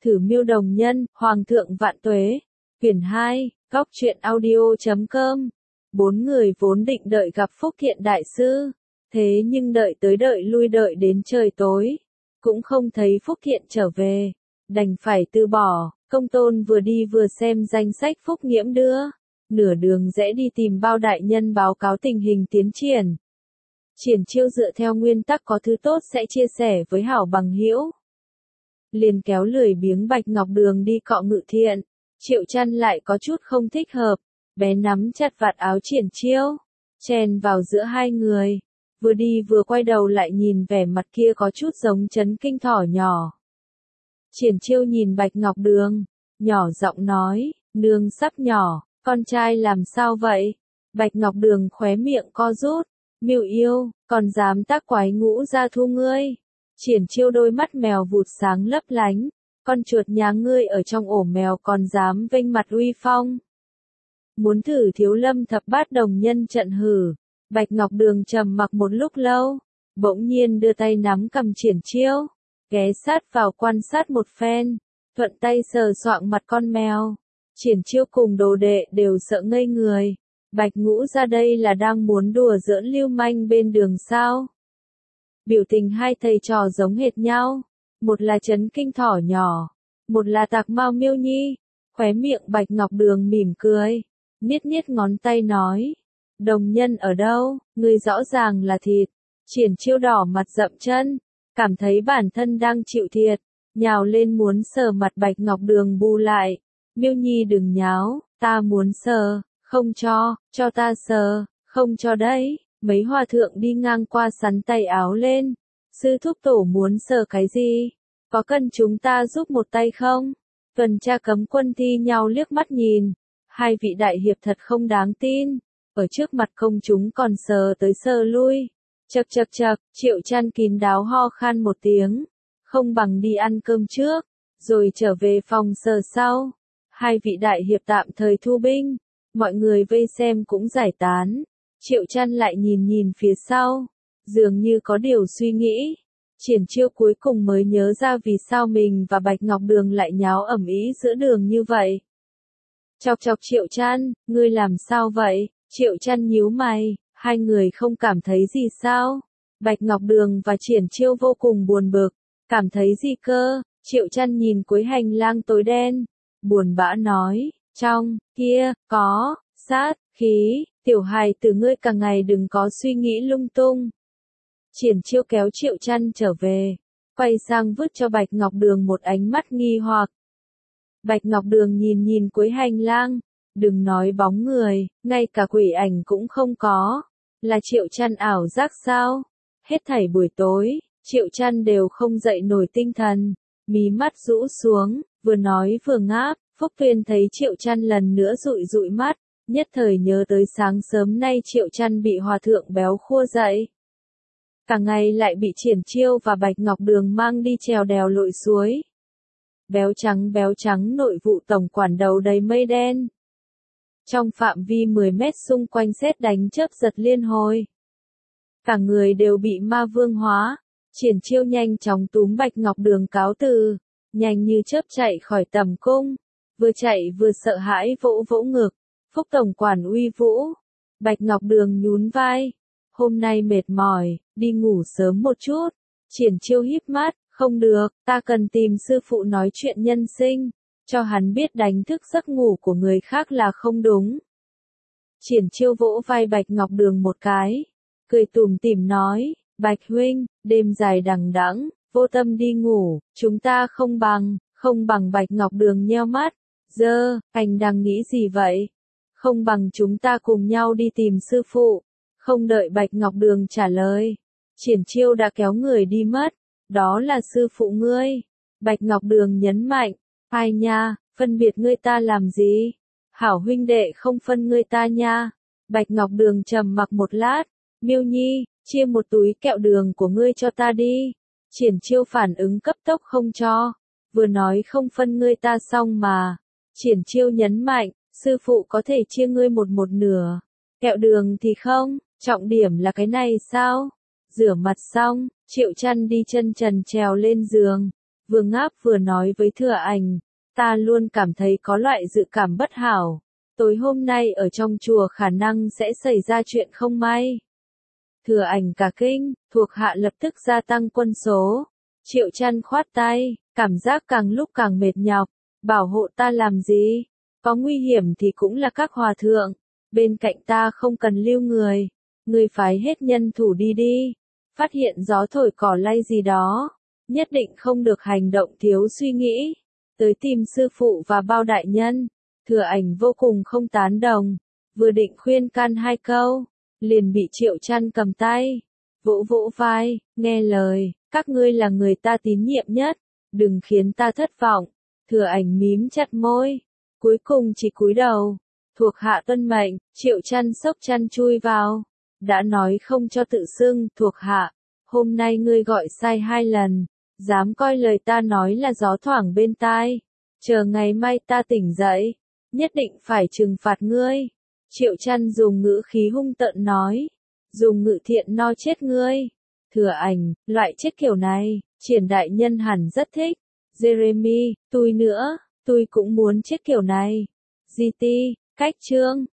Thử miêu đồng nhân, Hoàng thượng vạn tuế. Quyển 2, Góc truyện audio.com. 4 người vốn định đợi gặp Phúc Thiện Đại Sư. Thế nhưng đợi tới đợi lui đợi đến trời tối. Cũng không thấy Phúc Thiện trở về. Đành phải từ bỏ. Công tôn vừa đi vừa xem danh sách Phúc Nghiễm đưa. Nửa đường rẽ đi tìm Bao đại nhân báo cáo tình hình tiến triển. Triển Chiêu dựa theo nguyên tắc có thứ tốt sẽ chia sẻ với hảo bằng hữu. Liền kéo lười biếng Bạch Ngọc Đường đi cọ Ngự Thiện. Triệu Chăn lại có chút không thích hợp. Bé nắm chặt vạt áo Triển Chiêu, chen vào giữa hai người. Vừa đi vừa quay đầu lại nhìn vẻ mặt kia có chút giống chấn kinh thỏ nhỏ. Triển Chiêu nhìn Bạch Ngọc Đường, nhỏ giọng nói, nương sắp nhỏ, con trai làm sao vậy? Bạch Ngọc Đường khóe miệng co rút, miêu yêu, còn dám tác quái ngũ ra thu ngươi. Triển Chiêu đôi mắt mèo vụt sáng lấp lánh, con chuột nhà ngươi ở trong ổ mèo còn dám vênh mặt uy phong. Muốn thử Thiếu Lâm thập bát đồng nhân trận hử. Bạch Ngọc Đường trầm mặc một lúc lâu, bỗng nhiên đưa tay nắm cầm Triển Chiêu, ghé sát vào quan sát một phen, thuận tay sờ soạng mặt con mèo. Triển Chiêu cùng đồ đệ đều sợ ngây người. Bạch Ngũ ra đây là đang muốn đùa giỡn lưu manh bên đường sao? Biểu tình hai thầy trò giống hệt nhau, một là chấn kinh thỏ nhỏ, một là tạc mau miêu nhi. Khóe miệng Bạch Ngọc Đường mỉm cười, niết niết ngón tay nói, đồng nhân ở đâu, ngươi rõ ràng là thịt. Triển Chiêu đỏ mặt dậm chân, cảm thấy bản thân đang chịu thiệt, nhào lên muốn sờ mặt Bạch Ngọc Đường bù lại. Miêu nhi đừng nháo, ta muốn sờ, không cho ta sờ, không cho đấy. Mấy hòa thượng đi ngang qua sắn tay áo lên, sư thúc tổ muốn sờ cái gì? Có cần chúng ta giúp một tay không? Tuần tra cấm quân thi nhau liếc mắt nhìn, hai vị đại hiệp thật không đáng tin, ở trước mặt công chúng còn sờ tới sờ lui. Chậc, Triệu Chăn kín đáo ho khan một tiếng, không bằng đi ăn cơm trước, rồi trở về phòng sờ sau. Hai vị đại hiệp tạm thời thu binh, mọi người vây xem cũng giải tán. Triệu Chăn lại nhìn phía sau, dường như có điều suy nghĩ. Triển Chiêu cuối cùng mới nhớ ra vì sao mình và Bạch Ngọc Đường lại nháo ầm ĩ giữa đường như vậy. Chọc Triệu Chăn, ngươi làm sao vậy? Triệu Chăn nhíu mày, hai người không cảm thấy gì sao? Bạch Ngọc Đường và Triển Chiêu vô cùng buồn bực, cảm thấy gì cơ? Triệu Chăn nhìn cuối hành lang tối đen, buồn bã nói, trong kia có sát khí. Tiểu hài từ ngươi cả ngày đừng có suy nghĩ lung tung. Triển Chiêu kéo Triệu Chăn trở về, quay sang vứt cho Bạch Ngọc Đường một ánh mắt nghi hoặc. Bạch Ngọc Đường nhìn cuối hành lang, đừng nói bóng người, ngay cả quỷ ảnh cũng không có. Là Triệu Chăn ảo giác sao? Hết thảy buổi tối, Triệu Chăn đều không dậy nổi tinh thần, mí mắt rũ xuống, vừa nói vừa ngáp. Phúc Tuyên thấy Triệu Chăn lần nữa dụi mắt, nhất thời nhớ tới sáng sớm nay Triệu Chăn bị hòa thượng béo khua dậy. Cả ngày lại bị Triển Chiêu và Bạch Ngọc Đường mang đi trèo đèo lội suối. Béo trắng nội vụ tổng quản đầu đầy mây đen. Trong phạm vi 10 mét xung quanh sét đánh chớp giật liên hồi. Cả người đều bị ma vương hóa. Triển Chiêu nhanh chóng túm Bạch Ngọc Đường cáo từ, nhanh như chớp chạy khỏi tầm cung. Vừa chạy vừa sợ hãi vỗ ngực. Phúc tổng quản uy vũ. Bạch Ngọc Đường nhún vai. Hôm nay mệt mỏi, đi ngủ sớm một chút. Triển Chiêu híp mắt, không được, ta cần tìm sư phụ nói chuyện nhân sinh, cho hắn biết đánh thức giấc ngủ của người khác là không đúng. Triển Chiêu vỗ vai Bạch Ngọc Đường một cái, cười tủm tỉm nói, Bạch huynh, đêm dài đằng đẵng, vô tâm đi ngủ, chúng ta không bằng. Bạch Ngọc Đường nheo mắt, anh đang nghĩ gì vậy? Không bằng chúng ta cùng nhau đi tìm sư phụ. Không đợi Bạch Ngọc Đường trả lời, Triển Chiêu đã kéo người đi mất. Đó là sư phụ ngươi. Bạch Ngọc Đường nhấn mạnh, ai nha, phân biệt ngươi ta làm gì? Hảo huynh đệ không phân ngươi ta nha. Bạch Ngọc Đường trầm mặc một lát, Miêu nhi, chia một túi kẹo đường của ngươi cho ta đi. Triển Chiêu phản ứng cấp tốc không cho, vừa nói không phân ngươi ta xong mà. Triển Chiêu nhấn mạnh, sư phụ có thể chia ngươi một nửa, kẹo đường thì không, trọng điểm là cái này sao? Rửa mặt xong, Triệu Chăn đi chân trần trèo lên giường, vừa ngáp vừa nói với Thừa Ảnh, ta luôn cảm thấy có loại dự cảm bất hảo. Tối hôm nay ở trong chùa khả năng sẽ xảy ra chuyện không may. Thừa Ảnh cả kinh, thuộc hạ lập tức gia tăng quân số. Triệu Chăn khoát tay, cảm giác càng lúc càng mệt nhọc, bảo hộ ta làm gì? Có nguy hiểm thì cũng là các hòa thượng, bên cạnh ta không cần lưu người, người phái hết nhân thủ đi đi. Phát hiện gió thổi cỏ lay gì đó, nhất định không được hành động thiếu suy nghĩ. Tới tìm sư phụ và Bao đại nhân. Thừa Ảnh vô cùng không tán đồng, vừa định khuyên can hai câu, liền bị Triệu Chăn cầm tay, vỗ vỗ vai, nghe lời, các ngươi là người ta tín nhiệm nhất, đừng khiến ta thất vọng. Thừa Ảnh mím chặt môi, cuối cùng chỉ cúi đầu, thuộc hạ tuân mệnh. Triệu Chăn xốc chăn chui vào, đã nói không cho tự xưng thuộc hạ, hôm nay ngươi gọi sai 2 lần, dám coi lời ta nói là gió thoảng bên tai, chờ ngày mai ta tỉnh dậy, nhất định phải trừng phạt ngươi. Triệu Chăn dùng ngữ khí hung tợn nói, dùng ngự thiện no chết ngươi. Thừa Ảnh, loại chết kiểu này, Triển đại nhân hẳn rất thích. Jeremy, tôi nữa, tôi cũng muốn chết kiểu này. GT, cách chương